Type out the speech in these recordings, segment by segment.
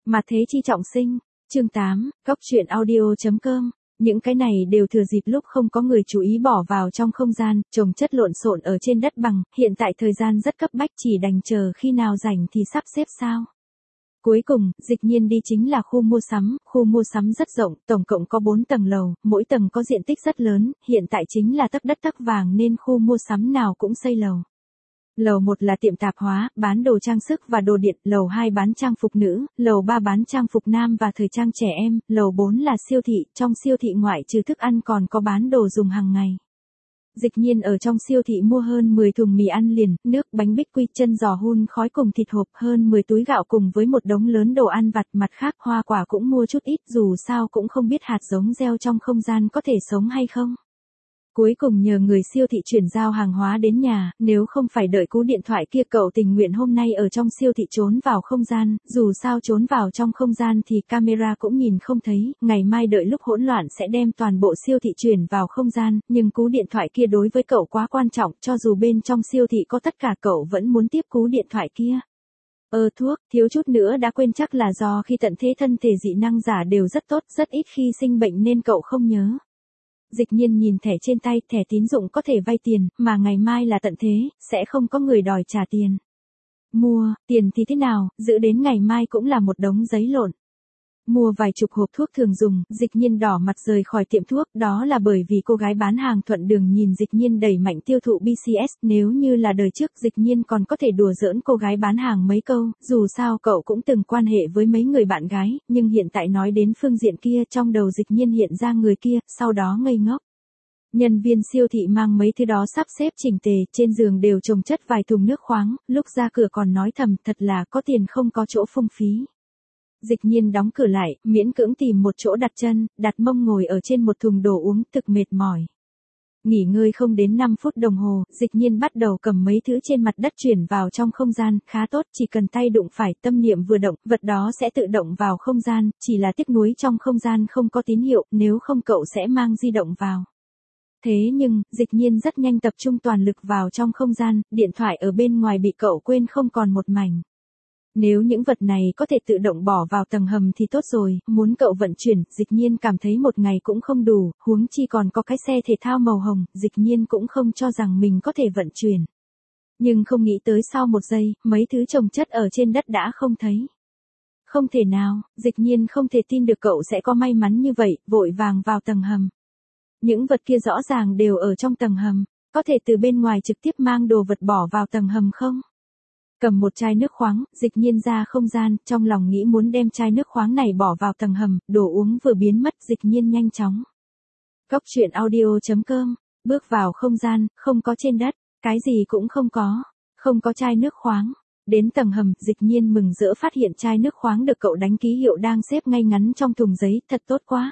Mà thế chi trọng sinh. Chương 8, Cóc truyện audio.com. Những cái này đều thừa dịp lúc không có người chú ý bỏ vào trong không gian, chồng chất lộn xộn ở trên đất bằng, hiện tại thời gian rất cấp bách chỉ đành chờ khi nào rảnh thì sắp xếp sao. Cuối cùng, Dịch Nhiên đi chính là khu mua sắm rất rộng, tổng cộng có 4 tầng lầu, mỗi tầng có diện tích rất lớn, hiện tại chính là tấc đất tấc vàng nên khu mua sắm nào cũng xây lầu. Lầu 1 là tiệm tạp hóa, bán đồ trang sức và đồ điện, lầu 2 bán trang phục nữ, lầu 3 bán trang phục nam và thời trang trẻ em, lầu 4 là siêu thị, trong siêu thị ngoại trừ thức ăn còn có bán đồ dùng hàng ngày. Dịch Nhiên ở trong siêu thị mua hơn 10 thùng mì ăn liền, nước, bánh bích quy, chân giò hun khói cùng thịt hộp, hơn 10 túi gạo cùng với một đống lớn đồ ăn vặt, mặt khác hoa quả cũng mua chút ít, dù sao cũng không biết hạt giống gieo trong không gian có thể sống hay không. Cuối cùng nhờ người siêu thị chuyển giao hàng hóa đến nhà, nếu không phải đợi cú điện thoại kia cậu tình nguyện hôm nay ở trong siêu thị trốn vào không gian, dù sao trốn vào trong không gian thì camera cũng nhìn không thấy, ngày mai đợi lúc hỗn loạn sẽ đem toàn bộ siêu thị chuyển vào không gian, nhưng cú điện thoại kia đối với cậu quá quan trọng, cho dù bên trong siêu thị có tất cả cậu vẫn muốn tiếp cú điện thoại kia. Thuốc, thiếu chút nữa đã quên chắc là do khi tận thế thân thể dị năng giả đều rất tốt, rất ít khi sinh bệnh nên cậu không nhớ. Dịch Nhiên nhìn thẻ trên tay, thẻ tín dụng có thể vay tiền, mà ngày mai là tận thế, sẽ không có người đòi trả tiền. Mua, tiền thì thế nào, giữ đến ngày mai cũng là một đống giấy lộn. Mua vài chục hộp thuốc thường dùng, Dịch Nhiên đỏ mặt rời khỏi tiệm thuốc, đó là bởi vì cô gái bán hàng thuận đường nhìn Dịch Nhiên đẩy mạnh tiêu thụ BCS, nếu như là đời trước Dịch Nhiên còn có thể đùa giỡn cô gái bán hàng mấy câu, dù sao cậu cũng từng quan hệ với mấy người bạn gái, nhưng hiện tại nói đến phương diện kia trong đầu Dịch Nhiên hiện ra người kia, sau đó ngây ngốc. Nhân viên siêu thị mang mấy thứ đó sắp xếp chỉnh tề, trên giường đều chồng chất vài thùng nước khoáng, lúc ra cửa còn nói thầm thật là có tiền không có chỗ phung phí. Dịch Nhiên đóng cửa lại, miễn cưỡng tìm một chỗ đặt chân, đặt mông ngồi ở trên một thùng đồ uống, thực mệt mỏi. Nghỉ ngơi không đến 5 phút đồng hồ, Dịch Nhiên bắt đầu cầm mấy thứ trên mặt đất chuyển vào trong không gian, khá tốt, chỉ cần tay đụng phải, tâm niệm vừa động, vật đó sẽ tự động vào không gian, chỉ là tiếc nuối trong không gian không có tín hiệu, nếu không cậu sẽ mang di động vào. Thế nhưng, Dịch Nhiên rất nhanh tập trung toàn lực vào trong không gian, điện thoại ở bên ngoài bị cậu quên không còn một mảnh. Nếu những vật này có thể tự động bỏ vào tầng hầm thì tốt rồi, muốn cậu vận chuyển, Dịch Nhiên cảm thấy một ngày cũng không đủ, huống chi còn có cái xe thể thao màu hồng, Dịch Nhiên cũng không cho rằng mình có thể vận chuyển. Nhưng không nghĩ tới sau một giây, mấy thứ chồng chất ở trên đất đã không thấy. Không thể nào, Dịch Nhiên không thể tin được cậu sẽ có may mắn như vậy, vội vàng vào tầng hầm. Những vật kia rõ ràng đều ở trong tầng hầm, có thể từ bên ngoài trực tiếp mang đồ vật bỏ vào tầng hầm không? Cầm một chai nước khoáng, Dịch Nhiên ra không gian, trong lòng nghĩ muốn đem chai nước khoáng này bỏ vào tầng hầm, đồ uống vừa biến mất, Dịch Nhiên nhanh chóng. Cóc truyện audio.com, bước vào không gian, không có trên đất, cái gì cũng không có chai nước khoáng. Đến tầng hầm, Dịch Nhiên mừng rỡ phát hiện chai nước khoáng được cậu đánh ký hiệu đang xếp ngay ngắn trong thùng giấy, thật tốt quá.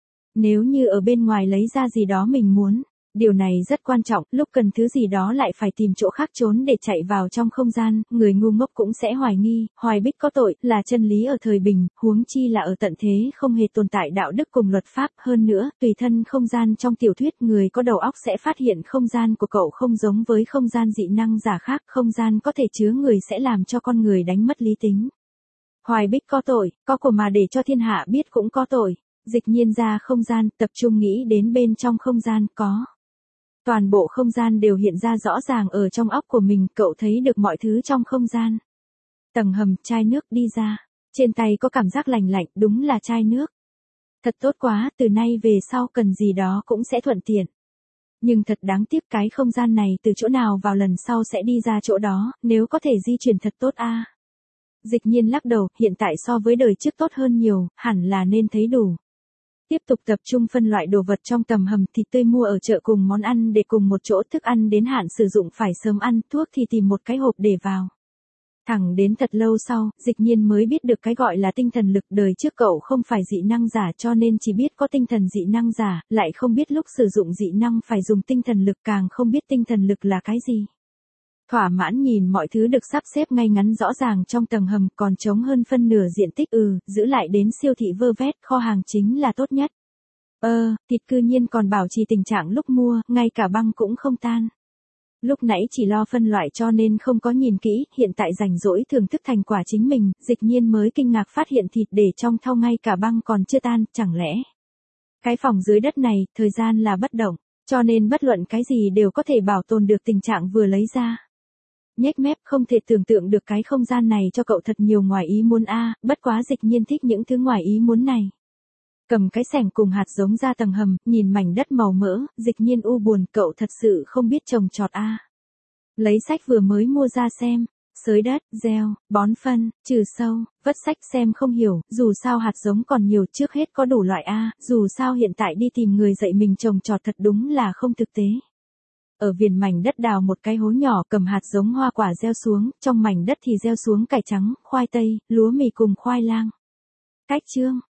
Nếu như ở bên ngoài lấy ra gì đó mình muốn. Điều này rất quan trọng, lúc cần thứ gì đó lại phải tìm chỗ khác trốn để chạy vào trong không gian, người ngu ngốc cũng sẽ hoài nghi, hoài bích có tội, là chân lý ở thời bình, huống chi là ở tận thế không hề tồn tại đạo đức cùng luật pháp, hơn nữa, tùy thân không gian trong tiểu thuyết người có đầu óc sẽ phát hiện không gian của cậu không giống với không gian dị năng giả khác, không gian có thể chứa người sẽ làm cho con người đánh mất lý tính. Hoài bích có tội, có của mà để cho thiên hạ biết cũng có tội. Dịch Nhiên ra không gian, tập trung nghĩ đến bên trong không gian, có. Toàn bộ không gian đều hiện ra rõ ràng ở trong óc của mình, cậu thấy được mọi thứ trong không gian. Tầng hầm, chai nước đi ra. Trên tay có cảm giác lành lạnh, đúng là chai nước. Thật tốt quá, từ nay về sau cần gì đó cũng sẽ thuận tiện. Nhưng thật đáng tiếc cái không gian này từ chỗ nào vào lần sau sẽ đi ra chỗ đó, nếu có thể di chuyển thật tốt a. Dịch Nhiên lắc đầu, hiện tại so với đời trước tốt hơn nhiều, hẳn là nên thấy đủ. Tiếp tục tập trung phân loại đồ vật trong tầng hầm, thịt tươi mua ở chợ cùng món ăn để cùng một chỗ, thức ăn đến hạn sử dụng phải sớm ăn, thuốc thì tìm một cái hộp để vào. Thẳng đến thật lâu sau, Dịch Nhiên mới biết được cái gọi là tinh thần lực, đời trước cậu không phải dị năng giả cho nên chỉ biết có tinh thần dị năng giả, lại không biết lúc sử dụng dị năng phải dùng tinh thần lực, càng không biết tinh thần lực là cái gì. Thỏa mãn nhìn mọi thứ được sắp xếp ngay ngắn rõ ràng trong tầng hầm, còn trống hơn phân nửa diện tích, giữ lại đến siêu thị vơ vét, kho hàng chính là tốt nhất. Thịt cư nhiên còn bảo trì tình trạng lúc mua, ngay cả băng cũng không tan. Lúc nãy chỉ lo phân loại cho nên không có nhìn kỹ, hiện tại rảnh rỗi thưởng thức thành quả chính mình, Dịch Nhiên mới kinh ngạc phát hiện thịt để trong thau ngay cả băng còn chưa tan, chẳng lẽ. Cái phòng dưới đất này, thời gian là bất động, cho nên bất luận cái gì đều có thể bảo tồn được tình trạng vừa lấy ra. Nhếch mép không thể tưởng tượng được cái không gian này cho cậu thật nhiều ngoài ý muốn bất quá Dịch Nhiên thích những thứ ngoài ý muốn này. Cầm cái xẻng cùng hạt giống ra tầng hầm, nhìn mảnh đất màu mỡ, Dịch Nhiên u buồn, cậu thật sự không biết trồng trọt Lấy sách vừa mới mua ra xem, xới đất, gieo, bón phân, trừ sâu, vất sách xem không hiểu, dù sao hạt giống còn nhiều trước hết có đủ loại dù sao hiện tại đi tìm người dạy mình trồng trọt thật đúng là không thực tế. Ở viền mảnh đất đào một cái hố nhỏ cầm hạt giống hoa quả gieo xuống, trong mảnh đất thì gieo xuống cải trắng, khoai tây, lúa mì cùng khoai lang. Cách chương